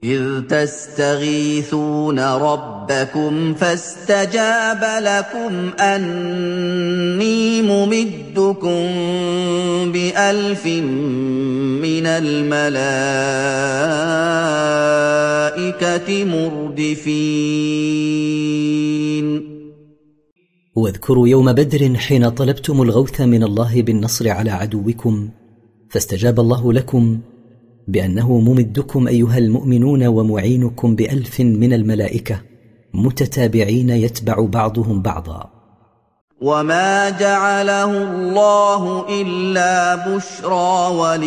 إذ تستغيثون ربكم فاستجاب لكم أني ممدكم ب1000 من الملائكة مردفين واذكروا يوم بدر حين طلبتم الغوث من الله بالنصر على عدوكم فاستجاب الله لكم بأنه ممدكم أيها المؤمنون ومعينكم ب1000 من الملائكة متتابعين يتبع بعضهم بعضا. وما جعله الله إلا بشرى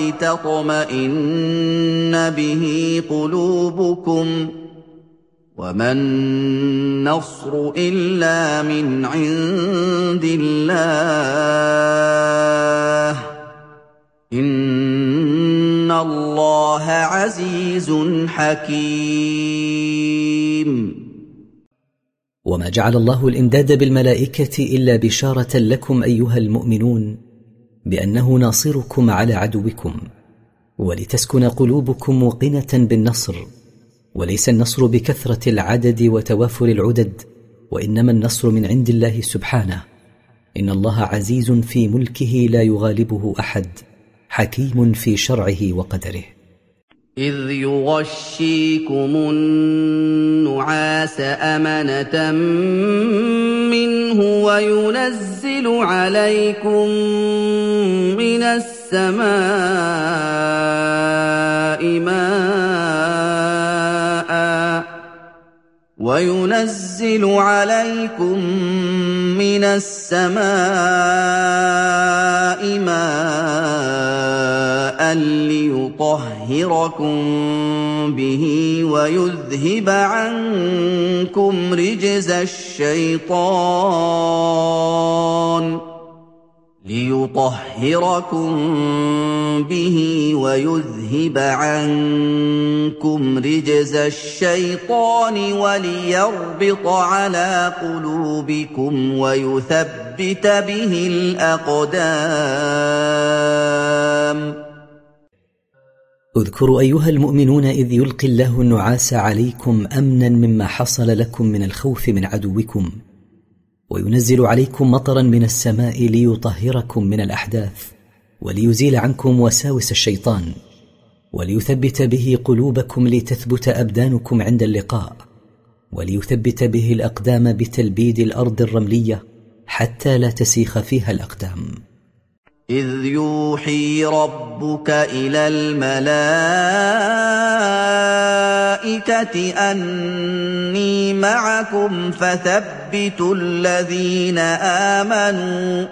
ولتطمئن به قلوبكم وما النصر إلا من عند الله إن الله عزيز حكيم. وما جعل الله الإمداد بالملائكة إلا بشارة لكم أيها المؤمنون بأنه ناصركم على عدوكم ولتسكن قلوبكم موقنة بالنصر، وليس النصر بكثرة العدد وتوافر العدد، وإنما النصر من عند الله سبحانه. إن الله عزيز في ملكه لا يغالبه أحد، حكيم في شرعه وقدره. إذ يغشيكم النعاس أمنة منه وينزل عليكم من السماء ماء ليطهركم به ويذهب عنكم رجز الشيطان وليربط على قلوبكم ويثبت به الأقدام. اذكروا أيها المؤمنون إذ يلقي الله النعاس عليكم أمنا مما حصل لكم من الخوف من عدوكم، وينزل عليكم مطرا من السماء ليطهركم من الأحداث وليزيل عنكم وساوس الشيطان، وليثبت به قلوبكم لتثبت أبدانكم عند اللقاء، وليثبت به الأقدام بتلبيد الأرض الرملية حتى لا تسيخ فيها الأقدام. إذ يوحي ربك إلى الملائكة أني معكم فثبتوا الذين آمنوا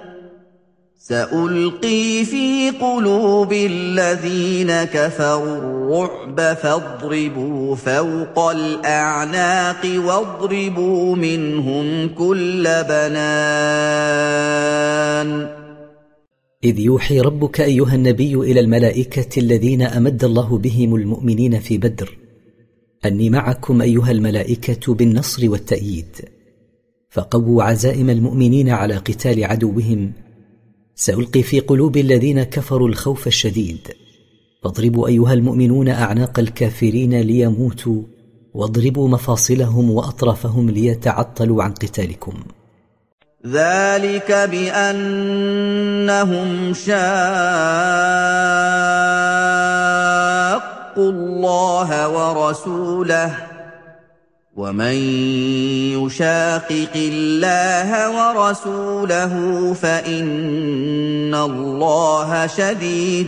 سألقي في قلوب الذين كفروا الرعب فاضربوا فوق الأعناق واضربوا منهم كل بنان. إذ يوحي ربك أيها النبي إلى الملائكة الذين أمد الله بهم المؤمنين في بدر أني معكم أيها الملائكة بالنصر والتأييد، فقووا عزائم المؤمنين على قتال عدوهم. سألقي في قلوب الذين كفروا الخوف الشديد، فاضربوا أيها المؤمنون أعناق الكافرين ليموتوا، واضربوا مفاصلهم وأطرافهم ليتعطلوا عن قتالكم. ذلك بأنهم شاقوا الله ورسوله، ومن يشاقق الله ورسوله فإن الله شديد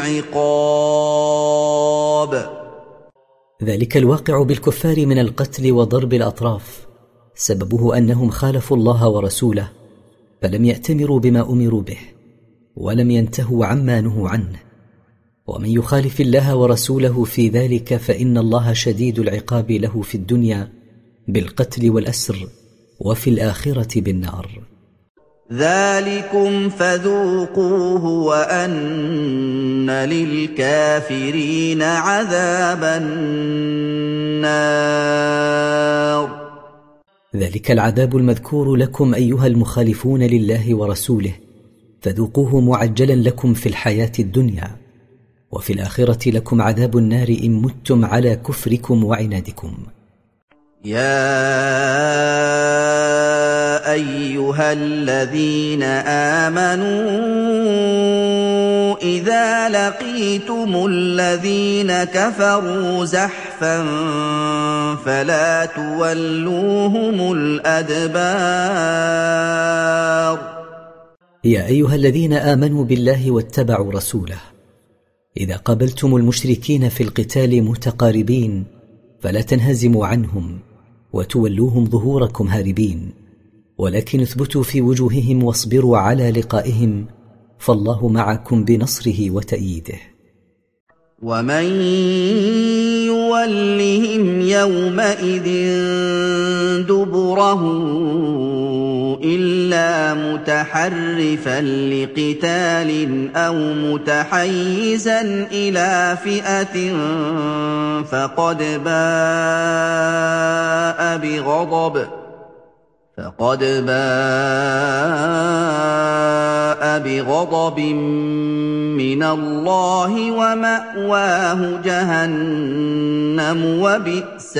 العقاب. ذلك الواقع بالكفار من القتل وضرب الأطراف سببه أنهم خالفوا الله ورسوله، فلم يأتمروا بما أمروا به ولم ينتهوا عما نهوا عنه. ومن يخالف الله ورسوله في ذلك فإن الله شديد العقاب له في الدنيا بالقتل والأسر، وفي الآخرة بالنار. ذلكم فذوقوه وأن للكافرين عذاب النار. ذلك العذاب المذكور لكم أيها المخالفون لله ورسوله، فذوقوه معجلا لكم في الحياة الدنيا، وفي الآخرة لكم عذاب النار إن متم على كفركم وعنادكم. يا أيها الذين آمنوا إذا لقيتم الذين كفروا زحفا فلا تولوهم الأدبار. يا أيها الذين آمنوا بالله واتبعوا رسوله، إذا قابلتم المشركين في القتال متقاربين فلا تنهزموا عنهم وتولوهم ظهوركم هاربين، ولكن اثبتوا في وجوههم واصبروا على لقائهم، فالله معكم بنصره وتأييده. ومن يولهم يومئذ دبره إلا متحرفا لقتال أو متحيزا إلى فئة فقد باء بغضب من الله ومأواه جهنم وبئس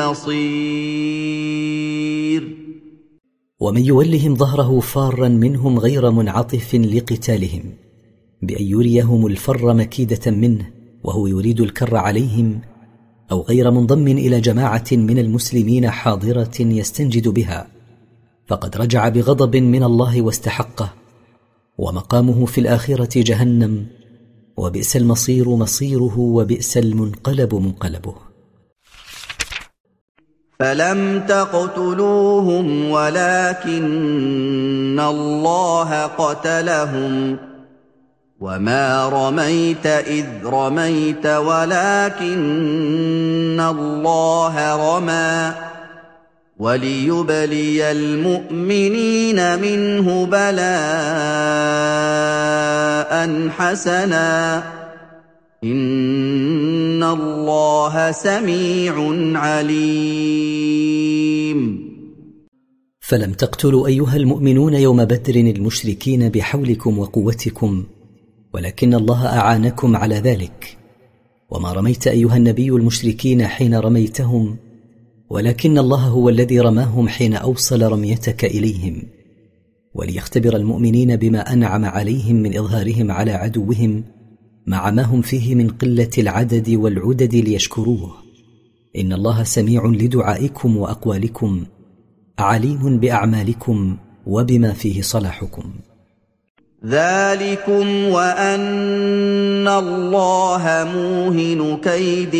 المصير. ومن يولهم ظهره فارا منهم غير منعطف لقتالهم بأن يريهم الفر مكيدة منه وهو يريد الكر عليهم، أو غير منضم إلى جماعة من المسلمين حاضرة يستنجد بها، فقد رجع بغضب من الله واستحقه، ومقامه في الآخرة جهنم، وبئس المصير مصيره، وبئس المنقلب منقلبه. فلم تقتلوهم ولكن الله قتلهم وما رميت إذ رميت ولكن الله رمى وليبلي المؤمنين منه بلاء حسنا إن الله سميع عليم. فلم تقتلوا أيها المؤمنون يوم بدر المشركين بحولكم وقوتكم، ولكن الله أعانكم على ذلك. وما رميت أيها النبي المشركين حين رميتهم، ولكن الله هو الذي رماهم حين أوصل رميتك إليهم، وليختبر المؤمنين بما أنعم عليهم من إظهارهم على عدوهم مع ما هم فيه من قلة العدد والعدد ليشكروه. إن الله سميع لدعائكم وأقوالكم، عليم بأعمالكم وبما فيه صلاحكم. ذلكم وأن الله موهن كيد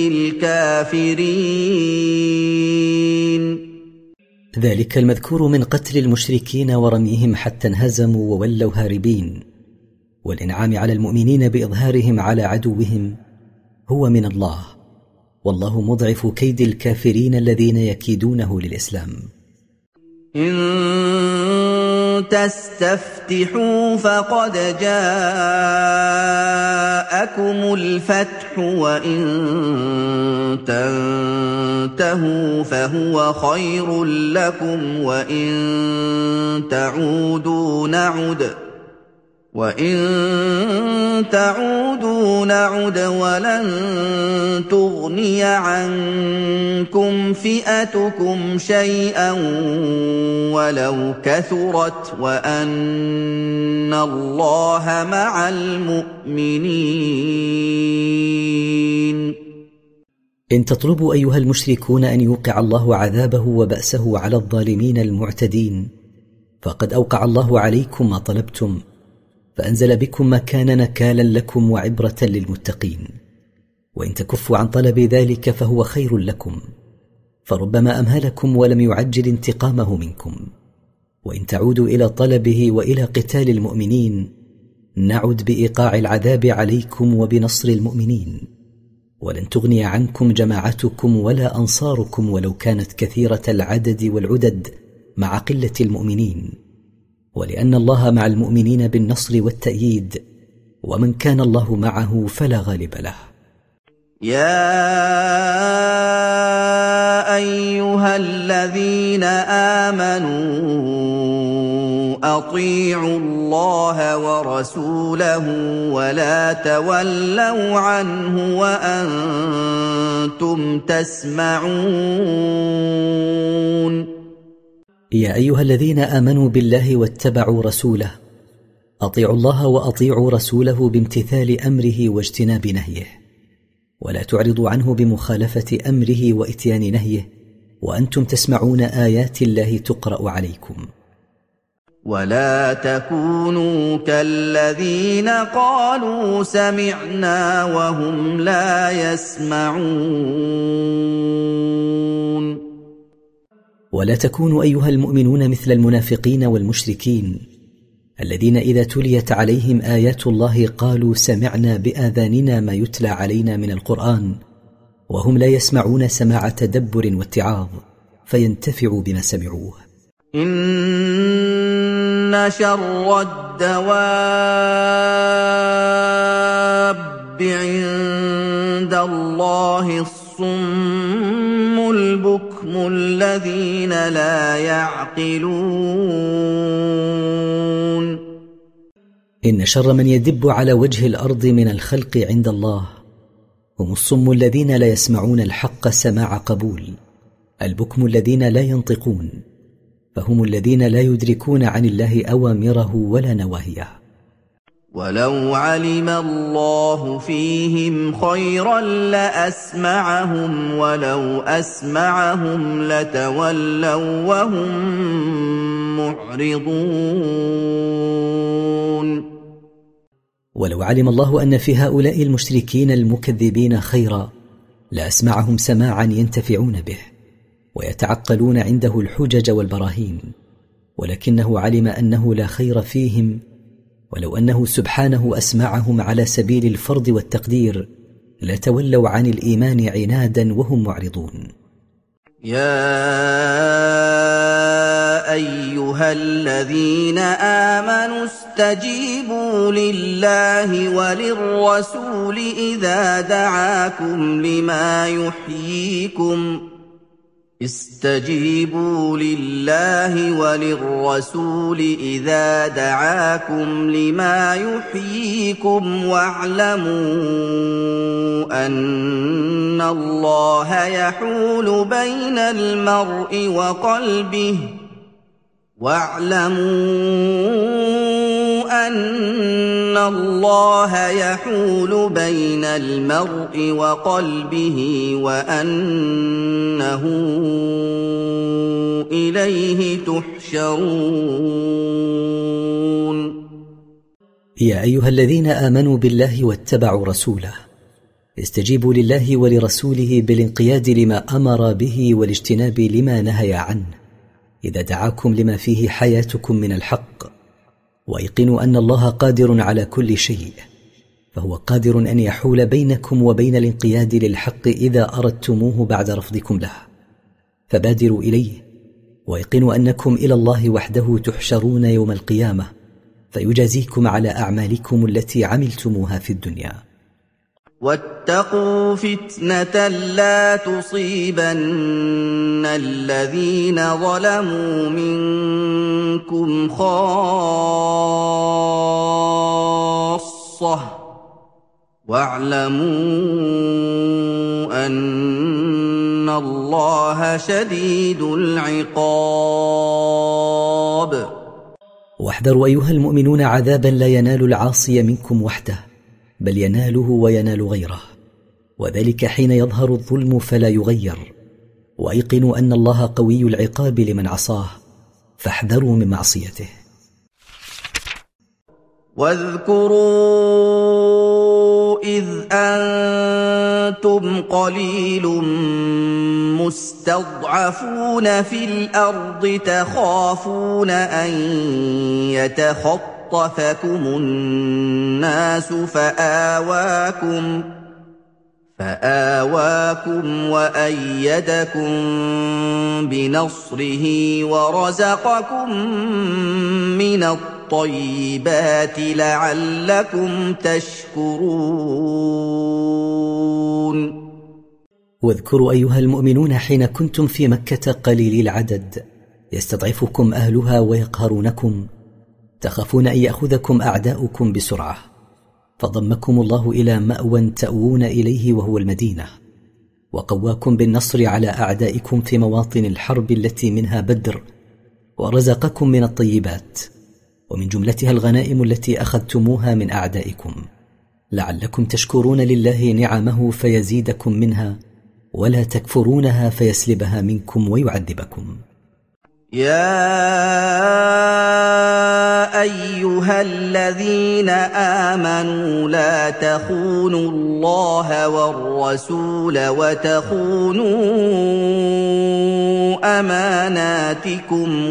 الكافرين. ذلك المذكور من قتل المشركين ورميهم حتى انهزموا وولوا هاربين، والإنعام على المؤمنين بإظهارهم على عدوهم، هو من الله، والله مضعف كيد الكافرين الذين يكيدونه للإسلام. إن تستفتحوا فقد جاءكم الفتح وإن تنتهوا فهو خير لكم وإن تعودوا نعد ولن تغني عنكم فئتكم شيئا ولو كثرت وأن الله مع المؤمنين. إن تطلبوا أيها المشركون أن يوقع الله عذابه وبأسه على الظالمين المعتدين، فقد أوقع الله عليكم ما طلبتم، فأنزل بكم ما كان نكالا لكم وعبرة للمتقين. وإن تكفوا عن طلب ذلك فهو خير لكم، فربما أمهلكم ولم يعجل انتقامه منكم. وإن تعودوا إلى طلبه وإلى قتال المؤمنين نعد بإيقاع العذاب عليكم وبنصر المؤمنين، ولن تغني عنكم جماعتكم ولا أنصاركم ولو كانت كثيرة العدد والعدد مع قلة المؤمنين، ولأن الله مع المؤمنين بالنصر والتأييد، ومن كان الله معه فلا غالب له. يا أيها الذين آمنوا وأطيعوا الله ورسوله ولا تولوا عنه وأنتم تسمعون. يا أيها الذين آمنوا بالله واتبعوا رسوله أطيعوا الله وأطيعوا رسوله بامتثال أمره واجتناب نهيه، ولا تعرضوا عنه بمخالفة أمره وإتيان نهيه وأنتم تسمعون آيات الله تقرأ عليكم. ولا تكونوا كالذين قالوا سمعنا وهم لا يسمعون. ولا تكونوا أيها المؤمنون مثل المنافقين والمشركين الذين إذا تليت عليهم آيات الله قالوا سمعنا بآذاننا ما يتلى علينا من القرآن وهم لا يسمعون سماع تدبر واتعاظ فينتفعوا بما سمعوه. إن شر الدواب عند الله الصم البكم الذين لا يعقلون. إن شر من يدب على وجه الأرض من الخلق عند الله هم الصم الذين لا يسمعون الحق سماع قبول، البكم الذين لا ينطقون، فهم الذين لا يدركون عن الله أوامره ولا نواهيه. ولو علم الله فيهم خيرا لأسمعهم ولو أسمعهم لتولوا وهم معرضون. ولو علم الله أن في هؤلاء المشركين المكذبين خيرا لأسمعهم سماعا ينتفعون به ويتعقلون عنده الحجج والبراهين، ولكنه علم أنه لا خير فيهم، ولو أنه سبحانه أسمعهم على سبيل الفرض والتقدير لتولوا عن الإيمان عنادا وهم معرضون. يا أيها الذين آمنوا استجيبوا لله وللرسول إذا دعاكم لما يحييكم استجيبوا لله وللرسول إذا دعاكم لما يحييكم واعلموا أن الله يحول بين المرء وقلبه وأنه إليه تحشرون. يا أيها الذين آمنوا بالله واتبعوا رسوله استجيبوا لله ولرسوله بالانقياد لما أمر به والاجتناب لما نهى عنه إذا دعاكم لما فيه حياتكم من الحق، وأيقنوا أن الله قادر على كل شيء، فهو قادر أن يحول بينكم وبين الانقياد للحق إذا أردتموه بعد رفضكم له، فبادروا إليه وأيقنوا أنكم إلى الله وحده تحشرون يوم القيامة فيجازيكم على أعمالكم التي عملتموها في الدنيا. واتقوا فتنة لا تصيبن الذين ظلموا منكم خاصة واعلموا أن الله شديد العقاب. واحذروا أيها المؤمنون عذابا لا ينال العاصي منكم وحده بل يناله وينال غيره، وذلك حين يظهر الظلم فلا يغير، وأيقنوا أن الله قوي العقاب لمن عصاه فاحذروا من معصيته. واذكروا إذ أنتم قليل مستضعفون في الأرض تخافون أن يتخطفكم الناس فآواكم وأيدكم بنصره ورزقكم من الطيبات لعلكم تشكرون. واذكروا أيها المؤمنون حين كنتم في مكة قليل العدد يستضعفكم أهلها ويقهرونكم، تخافون أن يأخذكم أعداؤكم بسرعة، فضمكم الله إلى مأوى تأوون إليه وهو المدينة، وقواكم بالنصر على أعدائكم في مواطن الحرب التي منها بدر، ورزقكم من الطيبات ومن جملتها الغنائم التي أخذتموها من أعدائكم، لعلكم تشكرون لله نعمه فيزيدكم منها، ولا تكفرونها فيسلبها منكم ويعذبكم. يا أيها الذين آمنوا لا تخونوا الله والرسول وتخونوا أماناتكم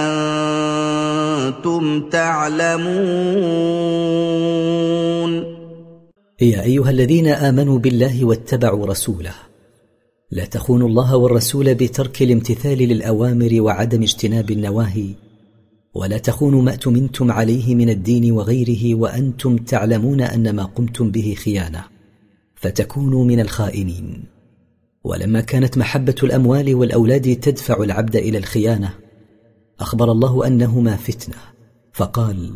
وأنتم تعلمون. يا أيها الذين آمنوا بالله واتبعوا رسوله لا تخونوا الله والرسول بترك الامتثال للأوامر وعدم اجتناب النواهي، ولا تخونوا ما اؤتمنتم عليه من الدين وغيره وأنتم تعلمون أن ما قمتم به خيانة فتكونوا من الخائنين. ولما كانت محبة الأموال والأولاد تدفع العبد إلى الخيانة، أخبر الله أنهما فتنة فقال: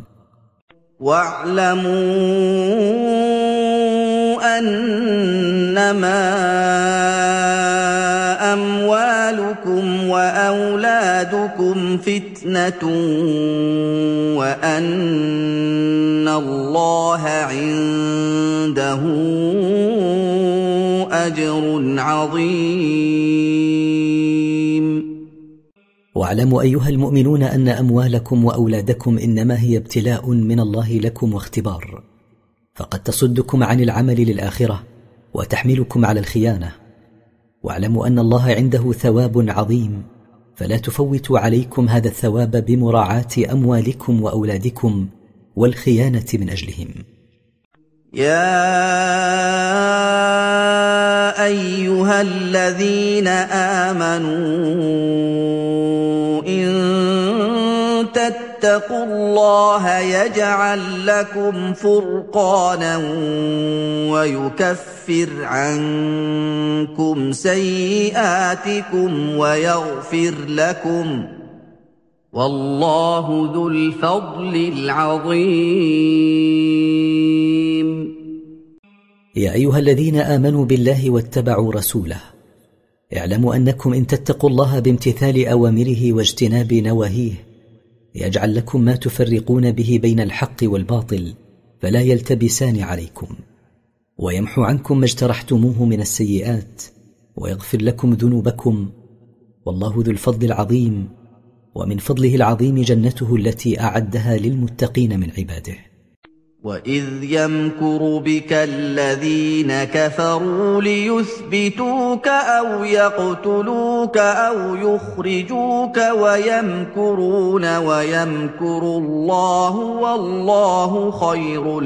واعلموا أنما أموالكم وأولادكم فتنة وأن الله عنده أجر عظيم. واعلموا أيها المؤمنون أن أموالكم وأولادكم إنما هي ابتلاء من الله لكم واختبار، فقد تصدكم عن العمل للآخرة وتحملكم على الخيانة. واعلموا أن الله عنده ثواب عظيم، فلا تفوتوا عليكم هذا الثواب بمراعاة أموالكم وأولادكم والخيانة من أجلهم. يا أيها الذين آمنوا إن تتقوا الله يجعل لكم فرقانا ويكفر عنكم سيئاتكم ويغفر لكم، والله ذو الفضل العظيم. يا أيها الذين آمنوا بالله واتبعوا رسوله اعلموا أنكم إن تتقوا الله بامتثال أوامره واجتناب نواهيه يجعل لكم ما تفرقون به بين الحق والباطل فلا يلتبسان عليكم، ويمحو عنكم ما اجترحتموه من السيئات ويغفر لكم ذنوبكم، والله ذو الفضل العظيم، ومن فضله العظيم جنته التي أعدها للمتقين من عباده. وَإِذْ يَمْكُرُ بِكَ الَّذِينَ كَفَرُوا لِيُثْبِتُوكَ أَوْ يَقْتُلُوكَ أَوْ يُخْرِجُوكَ وَيَمْكُرُونَ وَيَمْكُرُ اللَّهُ وَاللَّهُ خَيْرُ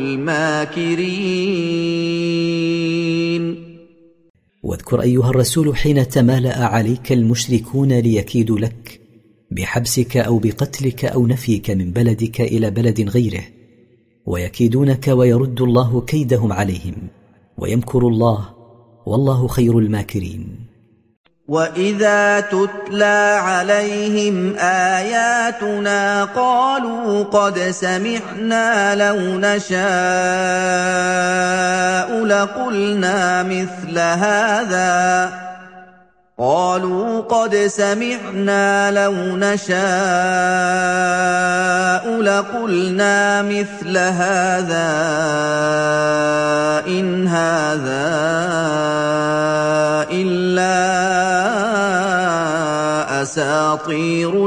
الْمَاكِرِينَ. واذكر أيها الرسول حين تمالأ عليك المشركون ليكيدوا لك بحبسك أو بقتلك أو نفيك من بلدك إلى بلد غيره، ويكيدونك ويرد الله كيدهم عليهم، ويمكر الله والله خير الماكرين. وَإِذَا تُتْلَىٰ عَلَيْهِمْ آيَاتُنَا قَالُوا قَدْ سَمِعْنَا لَوْ نَشَاءُ لَقُلْنَا مثل هَٰذَا قالوا قد سمعنا لو نشاء لقلنا مثل هذا إن هذا إلا أساطير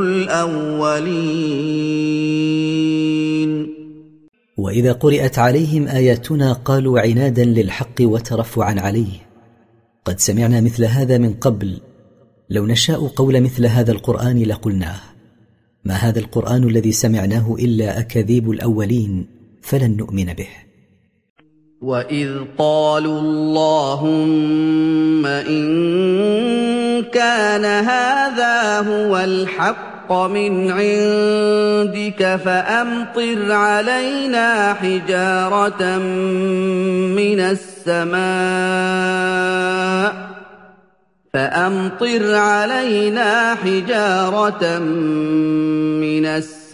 الأولين. وإذا قرأت عليهم آياتنا قالوا عنادا للحق وترفعا عليه قد سمعنا مثل هذا من قبل، لو نشاء قول مثل هذا القرآن لقلناه، ما هذا القرآن الذي سمعناه إلا أكاذيب الأولين فلن نؤمن به. وَإِذْ قَالُوا اللَّهُمَّ إِن كَانَ هَذَا هُوَ الْحَقَّ مِنْ عِندِكَ فَأَمْطِرْ عَلَيْنَا حِجَارَةً من السماء فأمطر علينا حجارة من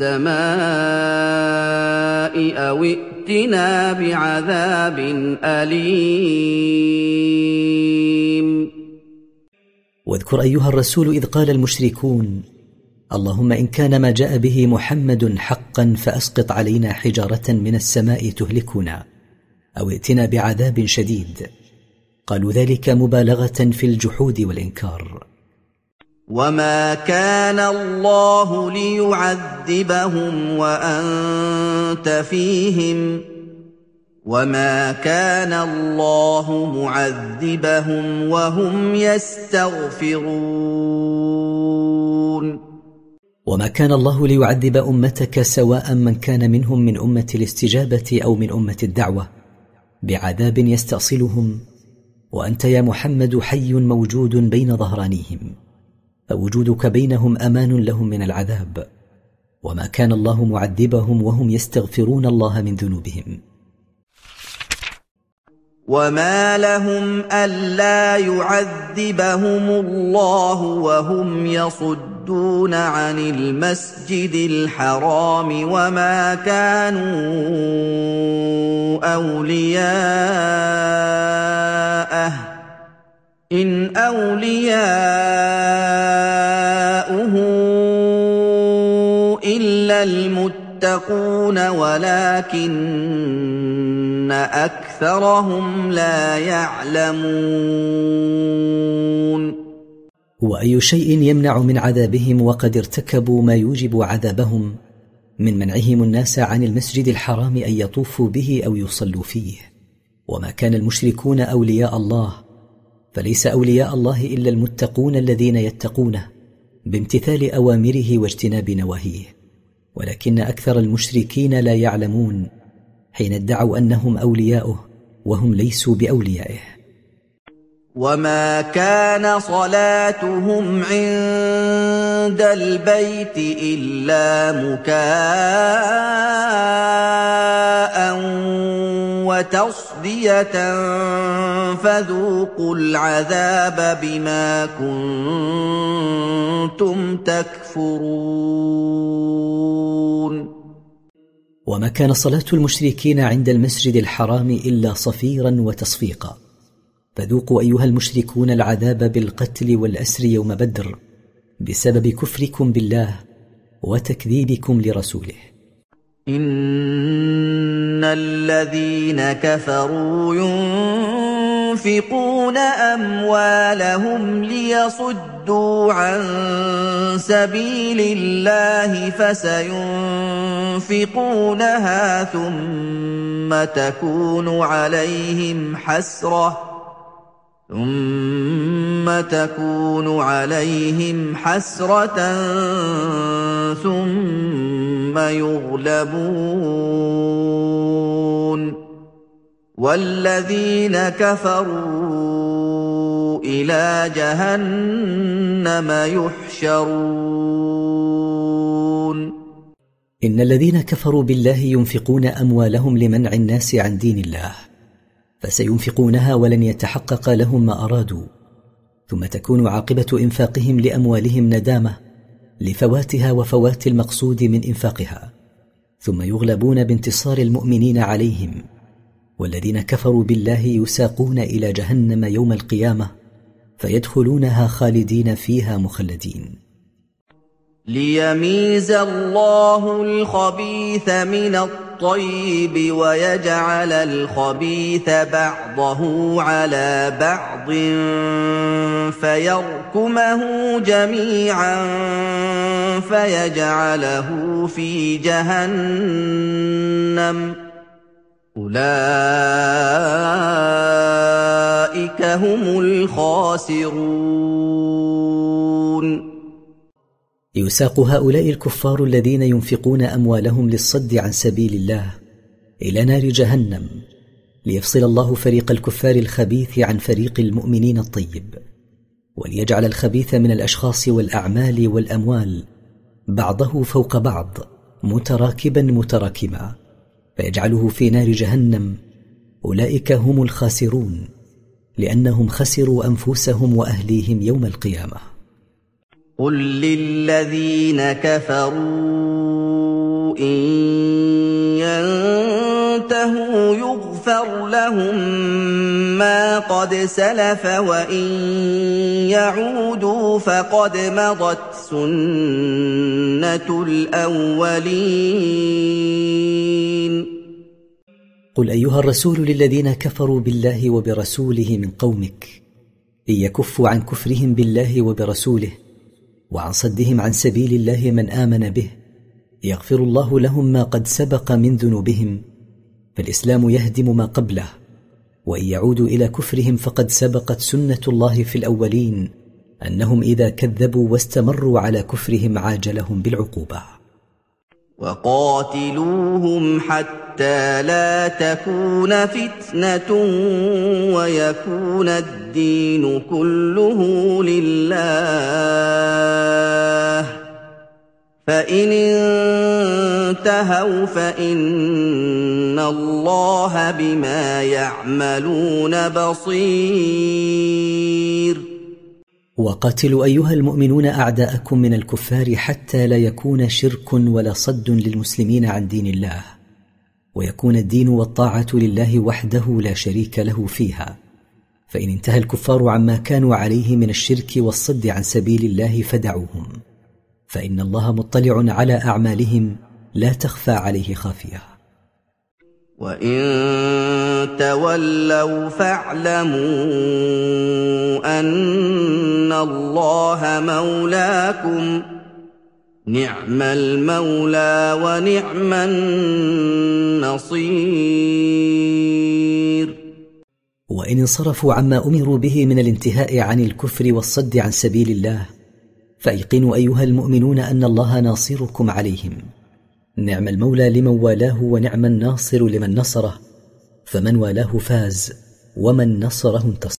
السماء أو ائتنا بعذاب أليم. واذكر أيها الرسول إذ قال المشركون: اللهم إن كان ما جاء به محمد حقا فأسقط علينا حجارة من السماء تهلكنا أو ائتنا بعذاب شديد. قالوا ذلك مبالغة في الجحود والإنكار. وما كان الله ليعذبهم وأنت فيهم وما كان الله معذبهم وهم يستغفرون. وما كان الله ليعذب أمتك سواء من كان منهم من أمة الاستجابة أو من أمة الدعوة بعذاب يستأصلهم وأنت يا محمد حي موجود بين ظهرانيهم، فوجودك بينهم أمان لهم من العذاب. وما كان الله معذبهم وهم يستغفرون الله من ذنوبهم. وما لهم ألا يعذبهم الله وهم يصدون عن المسجد الحرام وما كانوا أولياءه إن أولياؤه إلا المتقون ولكن أكثرهم لا يعلمون. وأي شيء يمنع من عذابهم وقد ارتكبوا ما يوجب عذابهم من منعهم الناس عن المسجد الحرام أن يطوفوا به أو يصلوا فيه. وما كان المشركون أولياء الله، فليس أولياء الله إلا المتقون الذين يتقونه بامتثال أوامره واجتناب نواهيه، ولكن أكثر المشركين لا يعلمون حين ادعوا أنهم أولياؤه وهم ليسوا بأوليائه. وما كان صلاتهم عند البيت إلا مكاء وتصدية فذوقوا العذاب بما كنتم تكفرون. وما كان صلاة المشركين عند المسجد الحرام إلا صفيرا وتصفيقا، فذوقوا أيها المشركون العذاب بالقتل والأسر يوم بدر بسبب كفركم بالله وتكذيبكم لرسوله. إن الذين كفروا ينفقون أموالهم ليصدوا عن سبيل الله فسينفقونها ثم تكون عليهم حسرة ثم يغلبون والذين كفروا إلى جهنم يحشرون. إن الذين كفروا بالله ينفقون أموالهم لمنع الناس عن دين الله، فسينفقونها ولن يتحقق لهم ما أرادوا، ثم تكون عاقبة إنفاقهم لأموالهم ندامة لفواتها وفوات المقصود من إنفاقها، ثم يغلبون بانتصار المؤمنين عليهم، والذين كفروا بالله يساقون إلى جهنم يوم القيامة فيدخلونها خالدين فيها مخلدين. ليميز الله الخبيث من الطيب ويجعل الخبيث بعضه على بعض فيركمه جميعا فيجعله في جهنم أولئك هم الخاسرون. يساق هؤلاء الكفار الذين ينفقون أموالهم للصد عن سبيل الله إلى نار جهنم ليفصل الله فريق الكفار الخبيث عن فريق المؤمنين الطيب، وليجعل الخبيث من الأشخاص والأعمال والأموال بعضه فوق بعض متراكبا متراكما فيجعله في نار جهنم. أولئك هم الخاسرون لأنهم خسروا أنفسهم وأهليهم يوم القيامة. قل للذين كفروا إن ينتهوا يغفر لهم ما قد سلف وإن يعودوا فقد مضت سنة الأولين. قل أيها الرسول للذين كفروا بالله وبرسوله من قومك إن يكفوا عن كفرهم بالله وبرسوله وعن صدهم عن سبيل الله من آمن به يغفر الله لهم ما قد سبق من ذنوبهم، فالإسلام يهدم ما قبله، وإن يعودوا إلى كفرهم فقد سبقت سنة الله في الأولين أنهم إذا كذبوا واستمروا على كفرهم عاجلهم بالعقوبة. وقاتلوهم حتى لا تكون فتنة ويكون الدين كله لله، فإن انتهوا فإن الله بما يعملون بصير. وقاتلوا أيها المؤمنون أعداءكم من الكفار حتى لا يكون شرك ولا صد للمسلمين عن دين الله، ويكون الدين والطاعة لله وحده لا شريك له فيها. فإن انتهى الكفار عما كانوا عليه من الشرك والصد عن سبيل الله فدعوهم، فإن الله مطلع على أعمالهم لا تخفى عليه خافية. وإن تولوا فاعلموا أن الله مولاكم، نعم المولى ونعم النصير. وإن انصرفوا عما أمروا به من الانتهاء عن الكفر والصد عن سبيل الله فأيقنوا أيها المؤمنون أن الله ناصركم عليهم، نعم المولى لمن والاه ونعم الناصر لمن نصره، فمن والاه فاز ومن نصره انتصر.